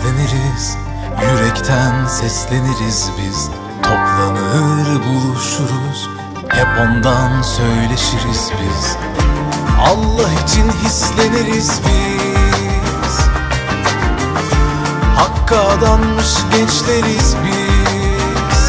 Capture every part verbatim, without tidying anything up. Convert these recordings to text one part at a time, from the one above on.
sesleniriz, yürekten sesleniriz biz. Toplanır buluşuruz, hep ondan söyleşiriz biz. Allah için hisleniriz biz, Hakk'a adanmış gençleriz biz.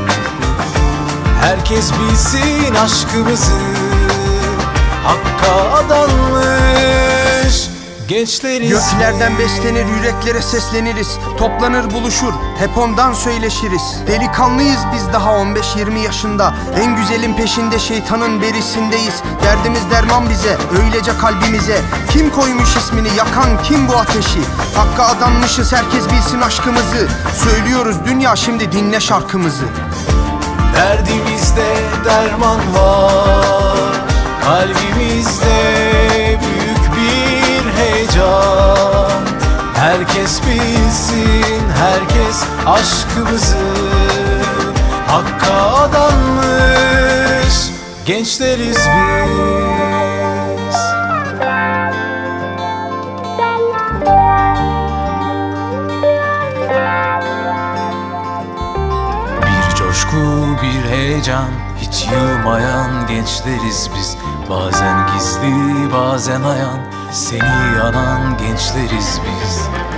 Herkes bilsin aşkımızı, Hakk'a adanmış gençleriz. Göklerden beslenir, yüreklere sesleniriz. Toplanır buluşur, hep ondan söyleşiriz. Delikanlıyız biz daha on beş yirmi yaşında. En güzelin peşinde, şeytanın berisindeyiz. Derdimiz derman bize, öylece kalbimize. Kim koymuş ismini, yakan kim bu ateşi? Hakka adanmışız, herkes bilsin aşkımızı. Söylüyoruz dünya, şimdi dinle şarkımızı. Derdimizde derman var, kalbimizde büyük bir heyecan. Herkes bilsin, herkes aşkımızı, Hakk'a adanmış gençleriz biz. Bir coşku, bir heyecan, hiç yılmayan gençleriz biz. Bazen gizli, bazen ayan, seni yanan gençleriz biz.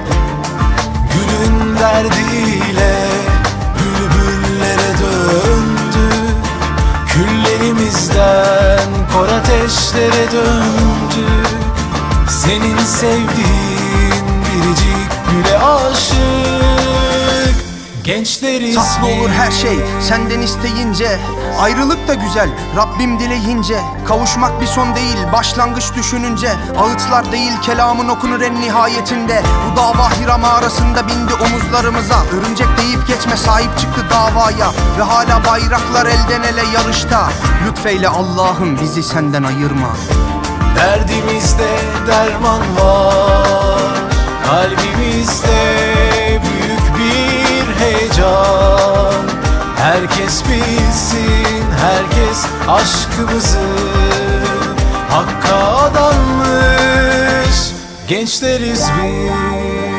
Gülün derdiyle bülbüllere döndü, küllerimizden kor ateşlere döndü. Senin sevdiğin biricik güle aşık gençleriz. Tatlı olur her şey senden isteyince, ayrılık da güzel Rabbim dileyince. Kavuşmak bir son değil, başlangıç düşününce. Ağıtlar değil, kelamın okunur en nihayetinde. Bu dava Hira mağarasında bindi omuzlarımıza. Örümcek deyip geçme, sahip çıktı davaya. Ve hala bayraklar elden ele yarışta. Lütfeyle Allah'ım, bizi senden ayırma. Derdimizde derman var, kalbimizde büyük bir heyecan. Herkes bilsin, herkes aşkımızı, Hakk'a adanmış gençleriz biz.